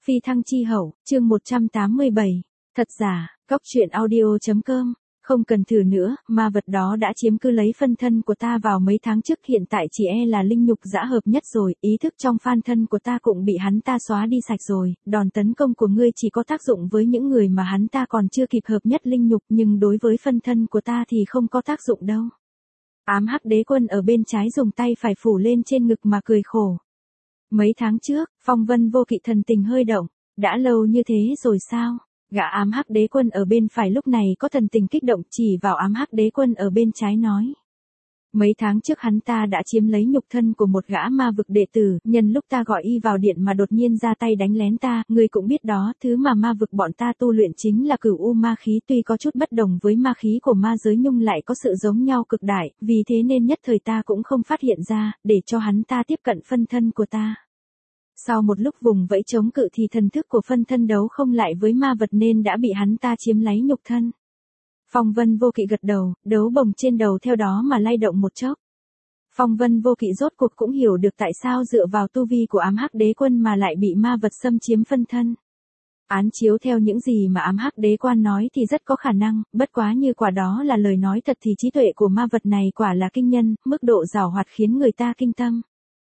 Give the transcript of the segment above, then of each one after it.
Phi thăng chi hậu, chương 187. Thật giả, Cóc truyện audio.com. Không cần thử nữa, ma vật đó đã chiếm cứ lấy phân thân của ta vào mấy tháng trước, hiện tại chỉ là linh nhục dã hợp nhất rồi, ý thức trong phan thân của ta cũng bị hắn ta xóa đi sạch rồi, đòn tấn công của ngươi chỉ có tác dụng với những người mà hắn ta còn chưa kịp hợp nhất linh nhục, nhưng đối với phân thân của ta thì không có tác dụng đâu. Ám Hắc Đế Quân ở bên trái dùng tay phải phủ lên trên ngực mà cười khổ. Mấy tháng trước, Phong Vân Vô Kỵ thần tình hơi động, đã lâu như thế rồi sao? Gã Ám Hắc Đế Quân ở bên phải lúc này có thần tình kích động chỉ vào Ám Hắc Đế Quân ở bên trái nói. Mấy tháng trước hắn ta đã chiếm lấy nhục thân của một gã ma vực đệ tử, nhân lúc ta gọi y vào điện mà đột nhiên ra tay đánh lén ta, ngươi cũng biết đó, thứ mà ma vực bọn ta tu luyện chính là cửu u ma khí, tuy có chút bất đồng với ma khí của ma giới nhưng lại có sự giống nhau cực đại, vì thế nên nhất thời ta cũng không phát hiện ra, để cho hắn ta tiếp cận phân thân của ta. Sau một lúc vùng vẫy chống cự thì thần thức của phân thân đấu không lại với ma vật nên đã bị hắn ta chiếm lấy nhục thân. Phong Vân Vô Kỵ gật đầu, đấu bồng trên đầu theo đó mà lay động một chốc. Phong Vân Vô Kỵ rốt cuộc cũng hiểu được tại sao dựa vào tu vi của Ám Hắc Đế Quân mà lại bị ma vật xâm chiếm phân thân. Án chiếu theo những gì mà Ám Hắc Đế Quan nói thì rất có khả năng, bất quá như quả đó là lời nói thật thì trí tuệ của ma vật này quả là kinh nhân, mức độ giảo hoạt khiến người ta kinh tâm.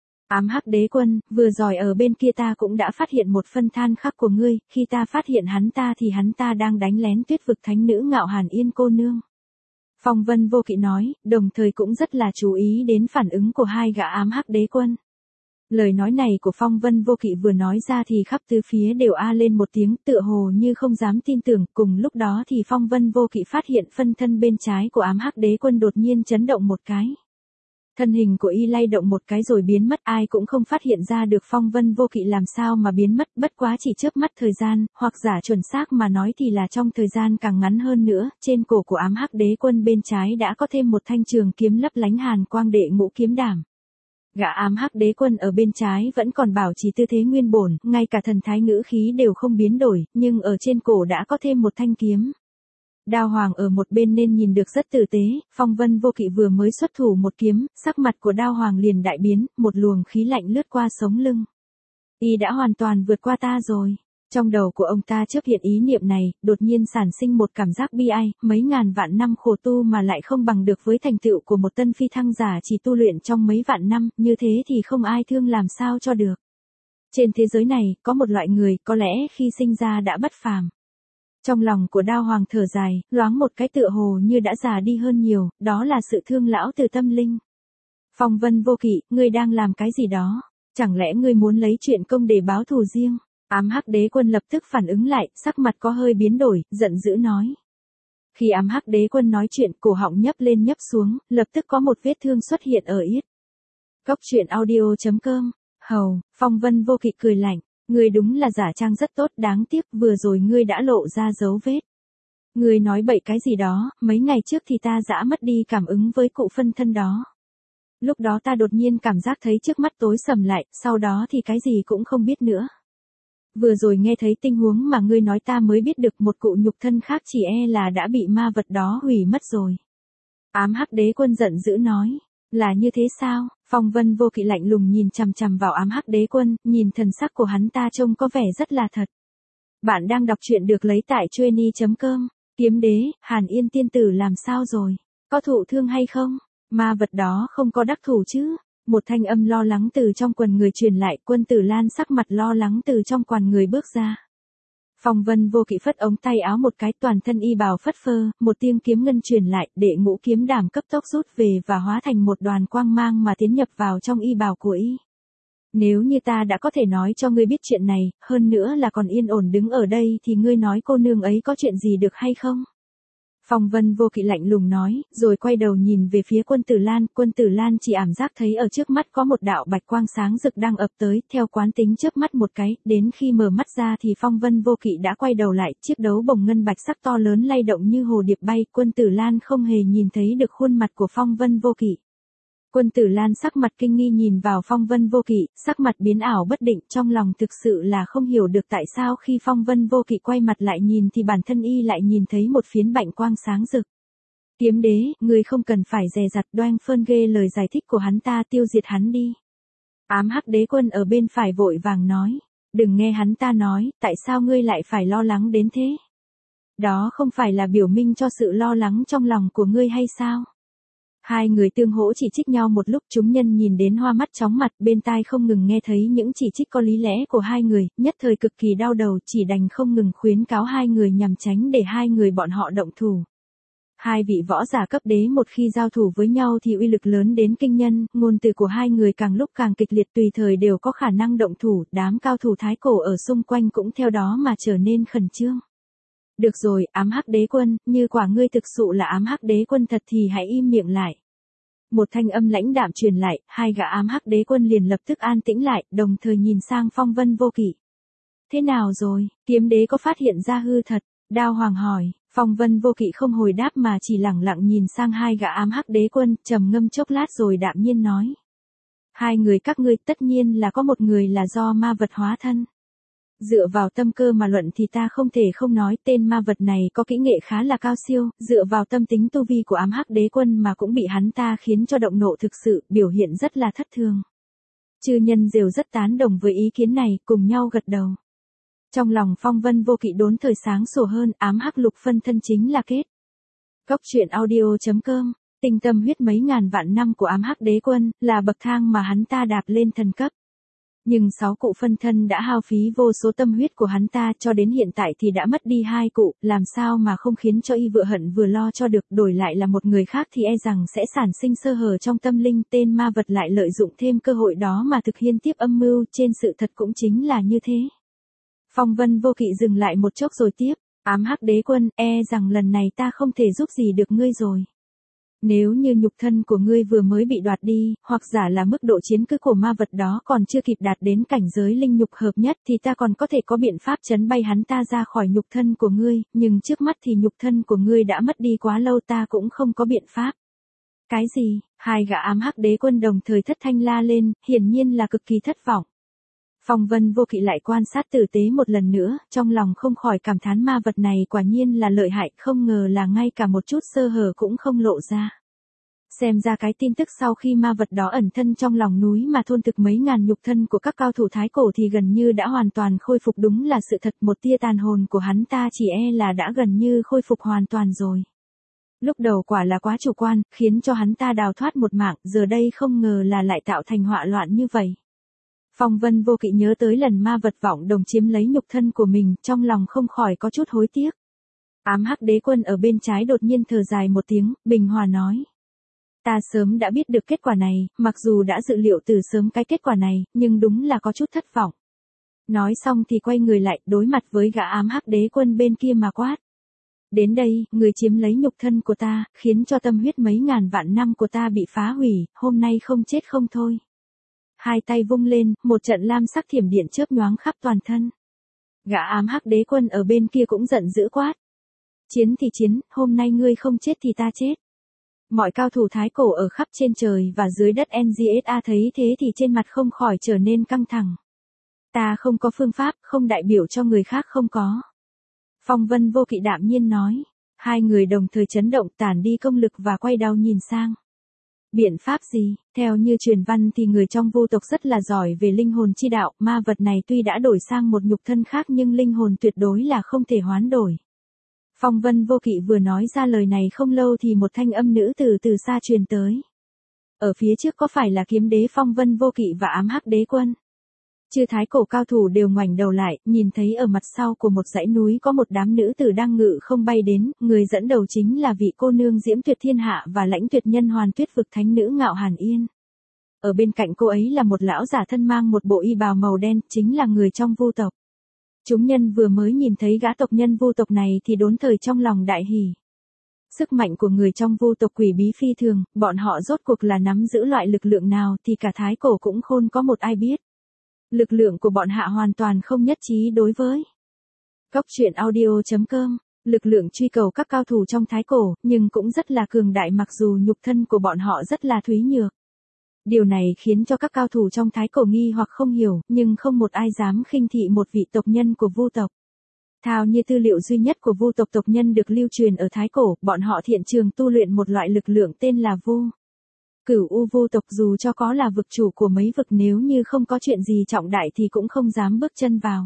Ám Hắc Đế Quân, vừa rồi ở bên kia ta cũng đã phát hiện một phân than khắc của ngươi, khi ta phát hiện hắn ta thì hắn ta đang đánh lén Tuyết vực thánh nữ Ngạo Hàn Yên cô nương. Phong Vân Vô Kỵ nói, đồng thời cũng rất là chú ý đến phản ứng của hai gã Ám Hắc Đế Quân. Lời nói này của Phong Vân Vô Kỵ vừa nói ra thì khắp tứ phía đều a lên một tiếng, tựa hồ như không dám tin tưởng, cùng lúc đó thì Phong Vân Vô Kỵ phát hiện phân thân bên trái của Ám Hắc Đế Quân đột nhiên chấn động một cái. Thân hình của y lay động một cái rồi biến mất, ai cũng không phát hiện ra được Phong Vân Vô Kỵ làm sao mà biến mất, bất quá chỉ chớp mắt thời gian, hoặc giả chuẩn xác mà nói thì là trong thời gian càng ngắn hơn nữa, trên cổ của Ám Hắc Đế Quân bên trái đã có thêm một thanh trường kiếm lấp lánh hàn quang đệ ngũ kiếm đảm. Gã Ám Hắc Đế Quân ở bên trái vẫn còn bảo trì tư thế nguyên bổn, ngay cả thần thái ngữ khí đều không biến đổi, nhưng ở trên cổ đã có thêm một thanh kiếm. Đao Hoàng ở một bên nên nhìn được rất tử tế, Phong Vân Vô Kỵ vừa mới xuất thủ một kiếm, sắc mặt của Đao Hoàng liền đại biến, một luồng khí lạnh lướt qua sống lưng. Y đã hoàn toàn vượt qua ta rồi. Trong đầu của ông ta chớp hiện ý niệm này, đột nhiên sản sinh một cảm giác bi ai, mấy ngàn vạn năm khổ tu mà lại không bằng được với thành tựu của một tân phi thăng giả chỉ tu luyện trong mấy vạn năm, như thế thì không ai thương làm sao cho được. Trên thế giới này, có một loại người, có lẽ khi sinh ra đã bất phàm. Trong lòng của Đao Hoàng thở dài, loáng một cái tựa hồ như đã già đi hơn nhiều, đó là sự thương lão từ tâm linh. Phong Vân Vô Kỵ, ngươi đang làm cái gì đó? Chẳng lẽ ngươi muốn lấy chuyện công để báo thù riêng? Ám Hắc Đế Quân lập tức phản ứng lại, sắc mặt có hơi biến đổi, giận dữ nói. Khi Ám Hắc Đế Quân nói chuyện, cổ họng nhấp lên nhấp xuống, lập tức có một vết thương xuất hiện ở yết. Cóc truyện audio.com. Hầu, Phong Vân Vô Kỵ cười lạnh. Ngươi đúng là giả trang rất tốt, đáng tiếc vừa rồi ngươi đã lộ ra dấu vết. Ngươi nói bậy cái gì đó, mấy ngày trước thì ta dã mất đi cảm ứng với cụ phân thân đó. Lúc đó ta đột nhiên cảm giác thấy trước mắt tối sầm lại, sau đó thì cái gì cũng không biết nữa. Vừa rồi nghe thấy tình huống mà ngươi nói ta mới biết được một cụ nhục thân khác chỉ là đã bị ma vật đó hủy mất rồi. Ám Hắc Đế Quân giận dữ nói. Là như thế sao? Phong Vân Vô Kỵ lạnh lùng nhìn chằm chằm vào Ám Hắc Đế Quân, nhìn thần sắc của hắn ta trông có vẻ rất là thật. Bạn đang đọc truyện được lấy tại Chueny.com. Kiếm Đế, Hàn Yên tiên tử làm sao rồi? Có thụ thương hay không? Ma vật đó không có đắc thủ chứ? Một thanh âm lo lắng từ trong quần người truyền lại, Quân Tử Lan sắc mặt lo lắng từ trong quần người bước ra. Phong Vân Vô Kỵ phất ống tay áo một cái, toàn thân y bào phất phơ, một tiếng kiếm ngân truyền lại, đệ ngũ kiếm đảm cấp tốc rút về và hóa thành một đoàn quang mang mà tiến nhập vào trong y bào của y. Nếu như ta đã có thể nói cho ngươi biết chuyện này, hơn nữa là còn yên ổn đứng ở đây thì ngươi nói cô nương ấy có chuyện gì được hay không? Phong Vân Vô Kỵ lạnh lùng nói, rồi quay đầu nhìn về phía Quân Tử Lan chỉ ảm giác thấy ở trước mắt có một đạo bạch quang sáng rực đang ập tới, theo quán tính chớp mắt một cái, đến khi mở mắt ra thì Phong Vân Vô Kỵ đã quay đầu lại, chiếc đấu bồng ngân bạch sắc to lớn lay động như hồ điệp bay, Quân Tử Lan không hề nhìn thấy được khuôn mặt của Phong Vân Vô Kỵ. Quân Tử Lan sắc mặt kinh nghi nhìn vào Phong Vân Vô Kỵ, sắc mặt biến ảo bất định, trong lòng thực sự là không hiểu được tại sao khi Phong Vân Vô Kỵ quay mặt lại nhìn thì bản thân y lại nhìn thấy một phiến bạch quang sáng rực. Kiếm Đế, ngươi không cần phải dè dặt, Đoan Phơn ghê lời giải thích của hắn ta, tiêu diệt hắn đi. Ám Hắc Đế Quân ở bên phải vội vàng nói. Đừng nghe hắn ta nói, tại sao ngươi lại phải lo lắng đến thế? Đó không phải là biểu minh cho sự lo lắng trong lòng của ngươi hay sao? Hai người tương hỗ chỉ trích nhau một lúc, chúng nhân nhìn đến hoa mắt chóng mặt, bên tai không ngừng nghe thấy những chỉ trích có lý lẽ của hai người, nhất thời cực kỳ đau đầu, chỉ đành không ngừng khuyến cáo hai người nhằm tránh để hai người bọn họ động thủ. Hai vị võ giả cấp đế một khi giao thủ với nhau thì uy lực lớn đến kinh nhân, ngôn từ của hai người càng lúc càng kịch liệt, tùy thời đều có khả năng động thủ, đám cao thủ thái cổ ở xung quanh cũng theo đó mà trở nên khẩn trương. Được rồi, ám hắc đế quân, như quả ngươi thực sự là ám hắc đế quân thật thì hãy im miệng lại. Một thanh âm lãnh đạm truyền lại, hai gã ám hắc đế quân liền lập tức an tĩnh lại, đồng thời nhìn sang Phong Vân Vô Kỵ. Thế nào rồi, kiếm đế có phát hiện ra hư thật? Đao Hoàng hỏi. Phong Vân Vô Kỵ không hồi đáp mà chỉ lẳng lặng nhìn sang hai gã ám hắc đế quân, trầm ngâm chốc lát rồi đạm nhiên nói. Hai người các ngươi tất nhiên là có một người là do ma vật hóa thân. Dựa vào tâm cơ mà luận thì ta không thể không nói tên ma vật này có kỹ nghệ khá là cao siêu, dựa vào tâm tính tu vi của ám hắc đế quân mà cũng bị hắn ta khiến cho động nộ thực sự, biểu hiện rất là thất thường. Chư nhân đều rất tán đồng với ý kiến này, cùng nhau gật đầu. Trong lòng Phong Vân Vô Kỵ đốn thời sáng sủa hơn, ám hắc lục phân thân chính là kết. Góc truyện audio.com, tinh tâm huyết mấy ngàn vạn năm của ám hắc đế quân, là bậc thang mà hắn ta đạp lên thần cấp. Nhưng 6 cụ phân thân đã hao phí vô số tâm huyết của hắn ta, cho đến hiện tại thì đã mất đi 2 cụ, làm sao mà không khiến cho y vừa hận vừa lo cho được, đổi lại là một người khác thì e rằng sẽ sản sinh sơ hở trong tâm linh, tên ma vật lại lợi dụng thêm cơ hội đó mà thực hiện tiếp âm mưu, trên sự thật cũng chính là như thế. Phong Vân Vô Kỵ dừng lại một chốc rồi tiếp, ám hắc đế quân, e rằng lần này ta không thể giúp gì được ngươi rồi. Nếu như nhục thân của ngươi vừa mới bị đoạt đi, hoặc giả là mức độ chiến cư của ma vật đó còn chưa kịp đạt đến cảnh giới linh nhục hợp nhất thì ta còn có thể có biện pháp chấn bay hắn ta ra khỏi nhục thân của ngươi, nhưng trước mắt thì nhục thân của ngươi đã mất đi quá lâu, ta cũng không có biện pháp. Cái gì? Hai gã ám hắc đế quân đồng thời thất thanh la lên, hiển nhiên là cực kỳ thất vọng. Phong Vân Vô Kỵ lại quan sát tử tế một lần nữa, trong lòng không khỏi cảm thán ma vật này quả nhiên là lợi hại, không ngờ là ngay cả một chút sơ hở cũng không lộ ra. Xem ra cái tin tức sau khi ma vật đó ẩn thân trong lòng núi mà thôn thực mấy ngàn nhục thân của các cao thủ thái cổ thì gần như đã hoàn toàn khôi phục, đúng là sự thật, một tia tàn hồn của hắn ta chỉ e là đã gần như khôi phục hoàn toàn rồi. Lúc đầu quả là quá chủ quan, khiến cho hắn ta đào thoát một mạng, giờ đây không ngờ là lại tạo thành họa loạn như vậy. Phong Vân Vô Kỵ nhớ tới lần ma vật vọng đồng chiếm lấy nhục thân của mình, trong lòng không khỏi có chút hối tiếc. Ám hắc đế quân ở bên trái đột nhiên thở dài một tiếng, bình hòa nói. Ta sớm đã biết được kết quả này, mặc dù đã dự liệu từ sớm cái kết quả này, nhưng đúng là có chút thất vọng. Nói xong thì quay người lại, đối mặt với gã ám hắc đế quân bên kia mà quát. Đến đây, người chiếm lấy nhục thân của ta, khiến cho tâm huyết mấy ngàn vạn năm của ta bị phá hủy, hôm nay không chết không thôi. Hai tay vung lên, một trận lam sắc thiểm điện chớp nhoáng khắp toàn thân. Gã ám hắc đế quân ở bên kia cũng giận dữ quát. Chiến thì chiến, hôm nay ngươi không chết thì ta chết. Mọi cao thủ thái cổ ở khắp trên trời và dưới đất NGSA thấy thế thì trên mặt không khỏi trở nên căng thẳng. Ta không có phương pháp, không đại biểu cho người khác không có. Phong Vân Vô Kỵ đạm nhiên nói. Hai người đồng thời chấn động, tản đi công lực và quay đầu nhìn sang. Biện pháp gì? Theo như truyền văn thì người trong vu tộc rất là giỏi về linh hồn chi đạo, ma vật này tuy đã đổi sang một nhục thân khác nhưng linh hồn tuyệt đối là không thể hoán đổi. Phong Vân Vô Kỵ vừa nói ra lời này không lâu thì một thanh âm nữ từ xa truyền tới. Ở phía trước có phải là kiếm đế Phong Vân Vô Kỵ và ám hắc đế quân? Chư thái cổ cao thủ đều ngoảnh đầu lại, nhìn thấy ở mặt sau của một dãy núi có một đám nữ tử đang ngự không bay đến, người dẫn đầu chính là vị cô nương diễm tuyệt thiên hạ và lãnh tuyệt nhân hoàn tuyết vực thánh nữ Ngạo Hàn Yên. Ở bên cạnh cô ấy là một lão giả thân mang một bộ y bào màu đen, chính là người trong vu tộc. Chúng nhân vừa mới nhìn thấy gã tộc nhân vu tộc này thì đốn thời trong lòng đại hỉ. Sức mạnh của người trong vu tộc quỷ bí phi thường, bọn họ rốt cuộc là nắm giữ loại lực lượng nào thì cả thái cổ cũng khôn có một ai biết. Lực lượng của bọn hạ hoàn toàn không nhất trí đối với. Góc truyện audio.com, lực lượng truy cầu các cao thủ trong thái cổ, nhưng cũng rất là cường đại mặc dù nhục thân của bọn họ rất là thúy nhược. Điều này khiến cho các cao thủ trong thái cổ nghi hoặc không hiểu, nhưng không một ai dám khinh thị một vị tộc nhân của vu tộc. Theo như tư liệu duy nhất của vu tộc tộc nhân được lưu truyền ở thái cổ, bọn họ thiện trường tu luyện một loại lực lượng tên là vu. Cửu U vu tộc dù cho có là vực chủ của mấy vực nếu như không có chuyện gì trọng đại thì cũng không dám bước chân vào.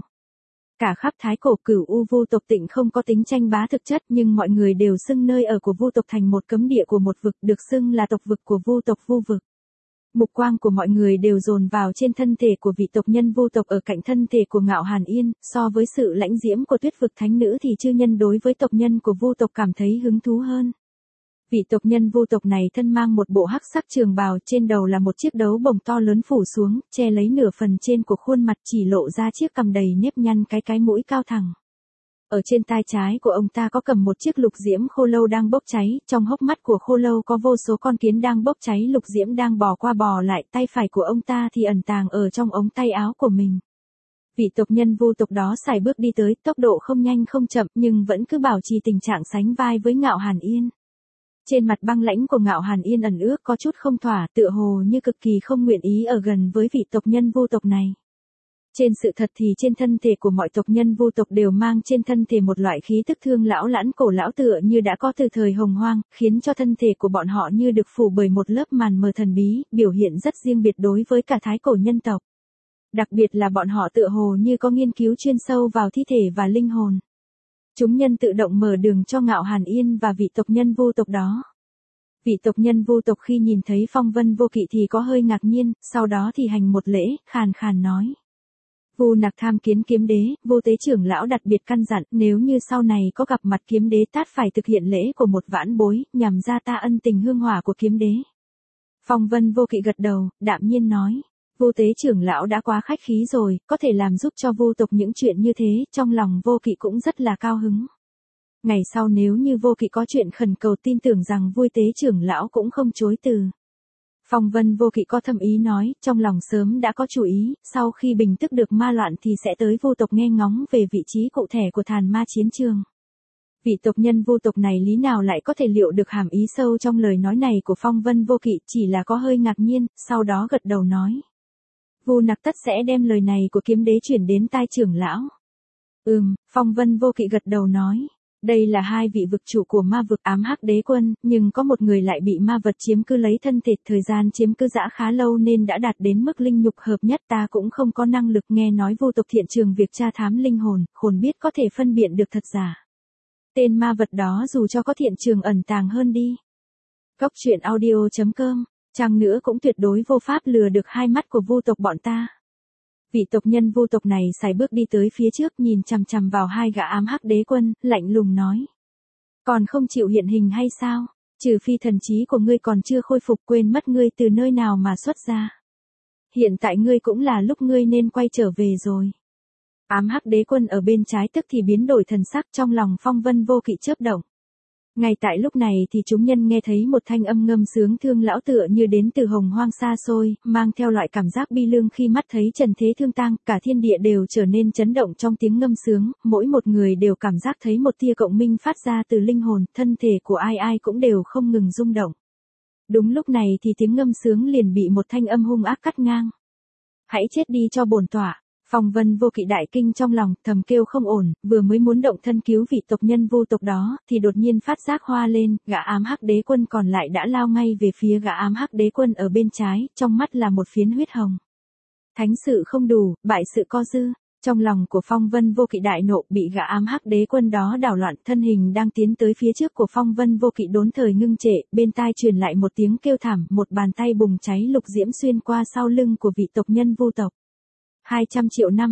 Cả khắp thái cổ Cửu U vu tộc Tịnh không có tính tranh bá thực chất nhưng mọi người đều xưng nơi ở của vu tộc thành một cấm địa của một vực được xưng là tộc vực của vu tộc vu vực. Mục quang của mọi người đều dồn vào trên thân thể của vị tộc nhân vu tộc ở cạnh thân thể của Ngạo Hàn Yên, so với sự lãnh diễm của Tuyết vực thánh nữ thì chư nhân đối với tộc nhân của vu tộc cảm thấy hứng thú hơn. Vị tộc nhân vu tộc này thân mang một bộ hắc sắc trường bào, trên đầu là một chiếc đấu bổng to lớn phủ xuống, che lấy nửa phần trên của khuôn mặt, chỉ lộ ra chiếc cằm đầy nếp nhăn, cái mũi cao thẳng. Ở trên tai trái của ông ta có cầm một chiếc lục diễm khô lâu đang bốc cháy, trong hốc mắt của khô lâu có vô số con kiến đang bốc cháy, lục diễm đang bò qua bò lại, tay phải của ông ta thì ẩn tàng ở trong ống tay áo của mình. Vị tộc nhân vu tộc đó sải bước đi tới, tốc độ không nhanh không chậm nhưng vẫn cứ bảo trì tình trạng sánh vai với Ngạo Hàn Yên. Trên mặt băng lãnh của Ngạo Hàn Yên ẩn ước có chút không thỏa, tựa hồ như cực kỳ không nguyện ý ở gần với vị tộc nhân vu tộc này. Trên sự thật thì trên thân thể của mọi tộc nhân vu tộc đều mang trên thân thể một loại khí tức thương lão lãn cổ lão tựa như đã có từ thời Hồng Hoang, khiến cho thân thể của bọn họ như được phủ bởi một lớp màn mờ thần bí, biểu hiện rất riêng biệt đối với cả thái cổ nhân tộc. Đặc biệt là bọn họ tựa hồ như có nghiên cứu chuyên sâu vào thi thể và linh hồn. Chúng nhân tự động mở đường cho Ngạo Hàn Yên và vị tộc nhân vu tộc đó. Vị tộc nhân vu tộc khi nhìn thấy Phong Vân Vô Kỵ thì có hơi ngạc nhiên, sau đó thì hành một lễ, khàn khàn nói. Vu Nặc tham kiến kiếm đế, Vô Tế trưởng lão đặc biệt căn dặn, nếu như sau này có gặp mặt kiếm đế tát phải thực hiện lễ của một vãn bối, nhằm ra ta ân tình hương hỏa của kiếm đế. Phong Vân Vô Kỵ gật đầu, đạm nhiên nói. Vô Tế trưởng lão đã quá khách khí rồi, có thể làm giúp cho vu tộc những chuyện như thế, trong lòng Vô Kỵ cũng rất là cao hứng. Ngày sau nếu như Vô Kỵ có chuyện khẩn cầu tin tưởng rằng Vui Tế trưởng lão cũng không chối từ. Phong Vân Vô Kỵ có thâm ý nói, trong lòng sớm đã có chủ ý, sau khi bình tức được ma loạn thì sẽ tới vu tộc nghe ngóng về vị trí cụ thể của Thàn Ma chiến trường. Vị tộc nhân vu tộc này lý nào lại có thể liệu được hàm ý sâu trong lời nói này của Phong Vân Vô Kỵ, chỉ là có hơi ngạc nhiên, sau đó gật đầu nói. Vu Nặc tất sẽ đem lời này của kiếm đế chuyển đến tai trưởng lão. Phong Vân Vô Kỵ gật đầu nói. Đây là hai vị vực chủ của ma vực Ám Hắc Đế Quân, nhưng có một người lại bị ma vật chiếm cư lấy thân thể, thời gian chiếm cư dã khá lâu nên đã đạt đến mức linh nhục hợp nhất, ta cũng không có năng lực, nghe nói vu tộc thiện trường việc tra thám linh hồn, khôn biết có thể phân biệt được thật giả. Tên ma vật đó dù cho có thiện trường ẩn tàng hơn đi. Cốc truyện audio.com, chăng nữa cũng tuyệt đối vô pháp lừa được hai mắt của vu tộc bọn ta. Vị tộc nhân vu tộc này sải bước đi tới phía trước, nhìn chằm chằm vào hai gã Ám Hắc Đế Quân, lạnh lùng nói. Còn không chịu hiện hình hay sao? Trừ phi thần trí của ngươi còn chưa khôi phục, quên mất ngươi từ nơi nào mà xuất ra. Hiện tại ngươi cũng là lúc ngươi nên quay trở về rồi. Ám Hắc Đế Quân ở bên trái tức thì biến đổi thần sắc, trong lòng Phong Vân Vô Kỵ chớp động. Ngay tại lúc này thì chúng nhân nghe thấy một thanh âm ngâm sướng thương lão tựa như đến từ hồng hoang xa xôi, mang theo loại cảm giác bi lương khi mắt thấy trần thế thương tang, cả thiên địa đều trở nên chấn động trong tiếng ngâm sướng, mỗi một người đều cảm giác thấy một tia cộng minh phát ra từ linh hồn, thân thể của ai ai cũng đều không ngừng rung động. Đúng lúc này thì tiếng ngâm sướng liền bị một thanh âm hung ác cắt ngang. Hãy chết đi cho bổn tọa. Phong Vân Vô Kỵ đại kinh trong lòng, thầm kêu không ổn, vừa mới muốn động thân cứu vị tộc nhân vu tộc đó, thì đột nhiên phát giác hoa lên, gã Ám Hắc Đế Quân còn lại đã lao ngay về phía gã Ám Hắc Đế Quân ở bên trái, trong mắt là một phiến huyết hồng. Thánh sự không đủ, bại sự co dư. Trong lòng của Phong Vân Vô Kỵ đại nộ, bị gã Ám Hắc Đế Quân đó đảo loạn, thân hình đang tiến tới phía trước của Phong Vân Vô Kỵ đốn thời ngưng trệ, bên tai truyền lại một tiếng kêu thảm, một bàn tay bùng cháy lục diễm xuyên qua sau lưng của vị tộc nhân vu tộc. 200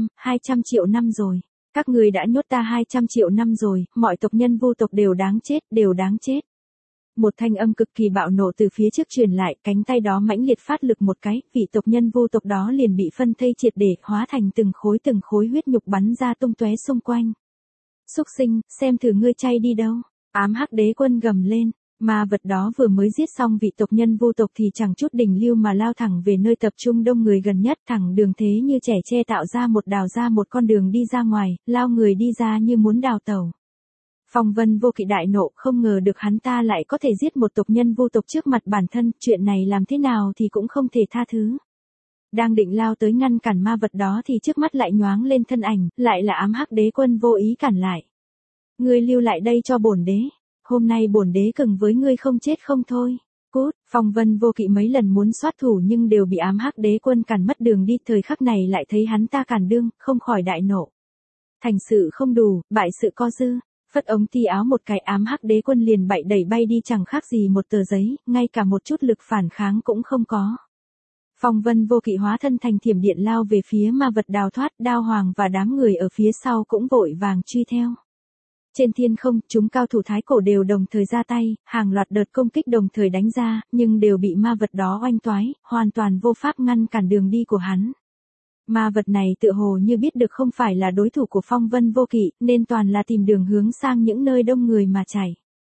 triệu năm rồi. Các người đã nhốt ta 200 triệu năm rồi, mọi tộc nhân vu tộc đều đáng chết. Một thanh âm cực kỳ bạo nộ từ phía trước truyền lại, cánh tay đó mãnh liệt phát lực một cái, vị tộc nhân vu tộc đó liền bị phân thây triệt để, hóa thành từng khối huyết nhục bắn ra tung tóe xung quanh. Súc sinh, xem thử ngươi chay đi đâu. Ám Hắc Đế Quân gầm lên. Ma vật đó vừa mới giết xong vị tộc nhân vu tộc thì chẳng chút đình lưu mà lao thẳng về nơi tập trung đông người gần nhất, thẳng đường thế như trẻ tre đào ra một con đường đi ra ngoài, lao người đi ra như muốn đào tẩu. Phong Vân Vô Kỵ đại nộ, không ngờ được hắn ta lại có thể giết một tộc nhân vu tộc trước mặt bản thân, chuyện này làm thế nào thì cũng không thể tha thứ. Đang định lao tới ngăn cản ma vật đó thì trước mắt lại nhoáng lên thân ảnh, lại là Ám Hắc Đế Quân vô ý cản lại. Ngươi lưu lại đây cho bổn đế. Hôm nay bổn đế cừng với ngươi không chết không thôi. Cút, Phong Vân Vô Kỵ mấy lần muốn xuất thủ nhưng đều bị ám hắc đế quân cản mất đường đi, thời khắc này lại thấy hắn ta cản đương, không khỏi đại nộ. Thành sự không đủ, bại sự co dư, phất ống ti áo một cái, ám hắc đế quân liền bậy đẩy bay đi chẳng khác gì một tờ giấy, ngay cả một chút lực phản kháng cũng không có. Phong Vân Vô Kỵ hóa thân thành thiểm điện lao về phía ma vật đào thoát, Đao Hoàng và đám người ở phía sau cũng vội vàng truy theo. Trên thiên không, chúng cao thủ thái cổ đều đồng thời ra tay, hàng loạt đợt công kích đồng thời đánh ra, nhưng đều bị ma vật đó oanh toái, hoàn toàn vô pháp ngăn cản đường đi của hắn. Ma vật này tựa hồ như biết được không phải là đối thủ của Phong Vân Vô Kỵ, nên toàn là tìm đường hướng sang những nơi đông người mà chạy.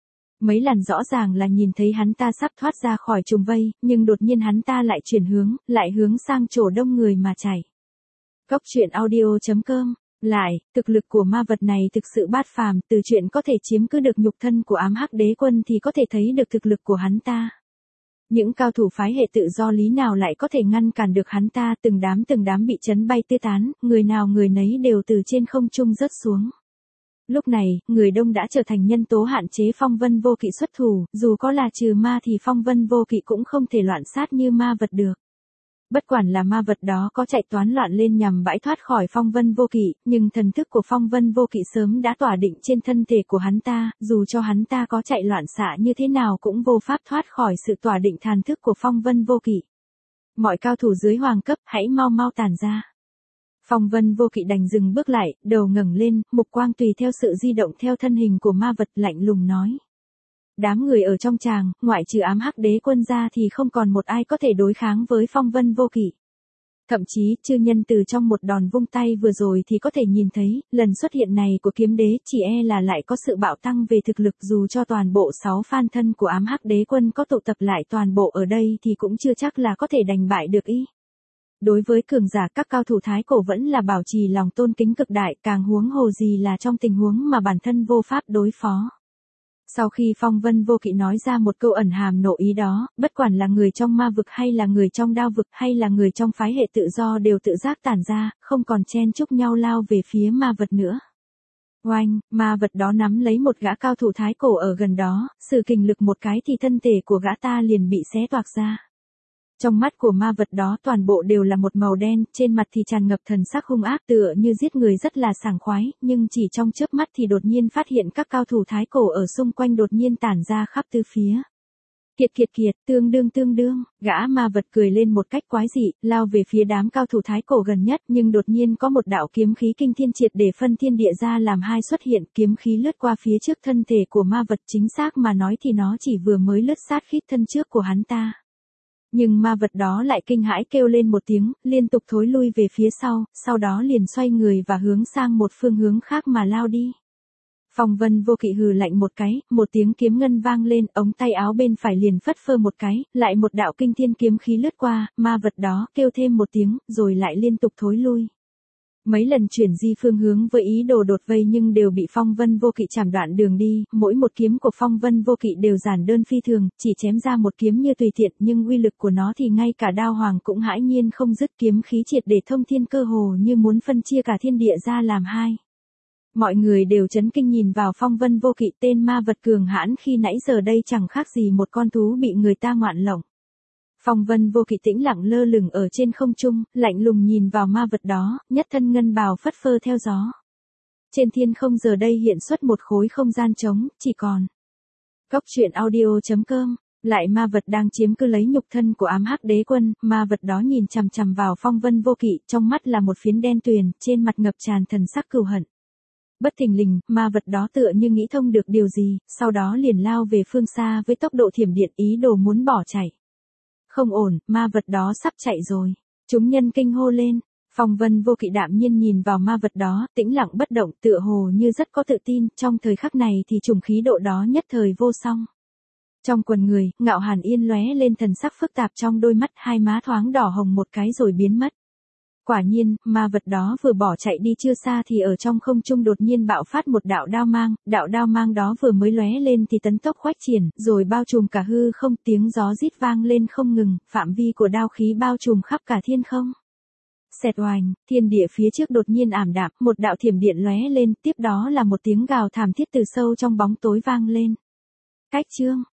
Mấy lần rõ ràng là nhìn thấy hắn ta sắp thoát ra khỏi trùng vây, nhưng đột nhiên hắn ta lại chuyển hướng, lại hướng sang chỗ đông người mà chạy. Góc truyện audio.com. Lại, thực lực của ma vật này thực sự bát phàm, từ chuyện có thể chiếm cứ được nhục thân của ám hắc đế quân thì có thể thấy được thực lực của hắn ta. Những cao thủ phái hệ tự do lý nào lại có thể ngăn cản được hắn ta, từng đám bị chấn bay tứ tán, người nào người nấy đều từ trên không trung rớt xuống. Lúc này, người đông đã trở thành nhân tố hạn chế Phong Vân Vô Kỵ xuất thủ, dù có là trừ ma thì Phong Vân Vô Kỵ cũng không thể loạn sát như ma vật được. Bất quản là ma vật đó có chạy toán loạn lên nhằm bãi thoát khỏi Phong Vân Vô Kỵ, nhưng thần thức của Phong Vân Vô Kỵ sớm đã tỏa định trên thân thể của hắn ta, dù cho hắn ta có chạy loạn xạ như thế nào cũng vô pháp thoát khỏi sự tỏa định thần thức của Phong Vân Vô Kỵ. Mọi cao thủ dưới hoàng cấp hãy mau mau tản ra. Phong Vân Vô Kỵ đành dừng bước lại, đầu ngẩng lên, mục quang tùy theo sự di động theo thân hình của ma vật, lạnh lùng nói. Đám người ở trong tràng, ngoại trừ ám hắc đế quân ra thì không còn một ai có thể đối kháng với Phong Vân Vô Kỵ. Thậm chí, chư nhân từ trong một đòn vung tay vừa rồi thì có thể nhìn thấy, lần xuất hiện này của kiếm đế chỉ e là lại có sự bạo tăng về thực lực, dù cho toàn bộ 6 phan thân của ám hắc đế quân có tụ tập lại toàn bộ ở đây thì cũng chưa chắc là có thể đánh bại được y. Đối với cường giả các cao thủ thái cổ vẫn là bảo trì lòng tôn kính cực đại, càng huống hồ gì là trong tình huống mà bản thân vô pháp đối phó. Sau khi Phong Vân Vô Kỵ nói ra một câu ẩn hàm nội ý đó, bất quản là người trong ma vực hay là người trong đao vực hay là người trong phái hệ tự do đều tự giác tản ra, không còn chen chúc nhau lao về phía ma vật nữa. Oanh, ma vật đó nắm lấy một gã cao thủ thái cổ ở gần đó, sử kình lực một cái thì thân thể của gã ta liền bị xé toạc ra. Trong mắt của ma vật đó toàn bộ đều là một màu đen, trên mặt thì tràn ngập thần sắc hung ác tựa như giết người rất là sảng khoái, nhưng chỉ trong chớp mắt thì đột nhiên phát hiện các cao thủ thái cổ ở xung quanh đột nhiên tản ra khắp tứ phía. Kiệt, tương đương, gã ma vật cười lên một cách quái dị, lao về phía đám cao thủ thái cổ gần nhất, nhưng đột nhiên có một đạo kiếm khí kinh thiên triệt để phân thiên địa ra làm hai xuất hiện, kiếm khí lướt qua phía trước thân thể của ma vật, chính xác mà nói thì nó chỉ vừa mới lướt sát khít thân trước của hắn ta. Nhưng ma vật đó lại kinh hãi kêu lên một tiếng, liên tục thối lui về phía sau đó liền xoay người và hướng sang một phương hướng khác mà lao đi. Phong Vân Vô Kỵ hừ lạnh một cái, một tiếng kiếm ngân vang lên, ống tay áo bên phải liền phất phơ một cái, lại một đạo kinh thiên kiếm khí lướt qua, ma vật đó kêu thêm một tiếng, rồi lại liên tục thối lui. Mấy lần chuyển di phương hướng với ý đồ đột vây nhưng đều bị Phong Vân Vô Kỵ chảm đoạn đường đi, mỗi một kiếm của Phong Vân Vô Kỵ đều giản đơn phi thường, chỉ chém ra một kiếm như tùy tiện nhưng uy lực của nó thì ngay cả Đao Hoàng cũng hãi nhiên không dứt, kiếm khí triệt để thông thiên, cơ hồ như muốn phân chia cả thiên địa ra làm hai. Mọi người đều chấn kinh nhìn vào Phong Vân Vô Kỵ, tên ma vật cường hãn khi nãy giờ đây chẳng khác gì một con thú bị người ta ngoạn lộng. Phong Vân Vô Kỵ tĩnh lặng lơ lửng ở trên không trung, lạnh lùng nhìn vào ma vật đó, nhất thân ngân bào phất phơ theo gió. Trên thiên không giờ đây hiện xuất một khối không gian trống, chỉ còn. Góc truyện audio.com. Lại ma vật đang chiếm cứ lấy nhục thân của ám hắc đế quân, ma vật đó nhìn chằm chằm vào Phong Vân Vô Kỵ, trong mắt là một phiến đen tuyền, trên mặt ngập tràn thần sắc cừu hận. Bất thình lình, ma vật đó tựa như nghĩ thông được điều gì, sau đó liền lao về phương xa với tốc độ thiểm điện, ý đồ muốn bỏ chạy. Không ổn, ma vật đó sắp chạy rồi. Chúng nhân kinh hô lên. Phong Vân Vô Kỵ đạm nhiên nhìn vào ma vật đó, tĩnh lặng bất động, tựa hồ như rất có tự tin, trong thời khắc này thì trùng khí độ đó nhất thời vô song. Trong quần người, Ngạo Hàn Yên lóe lên thần sắc phức tạp trong đôi mắt, hai má thoáng đỏ hồng một cái rồi biến mất. Quả nhiên, ma vật đó vừa bỏ chạy đi chưa xa thì ở trong không trung đột nhiên bạo phát một đạo đao mang đó vừa mới lóe lên thì tấn tốc khuếch triển, rồi bao trùm cả hư không, tiếng gió rít vang lên không ngừng, phạm vi của đao khí bao trùm khắp cả thiên không. Xẹt oành, thiên địa phía trước đột nhiên ảm đạm, một đạo thiểm điện lóe lên, tiếp đó là một tiếng gào thảm thiết từ sâu trong bóng tối vang lên. Cách chương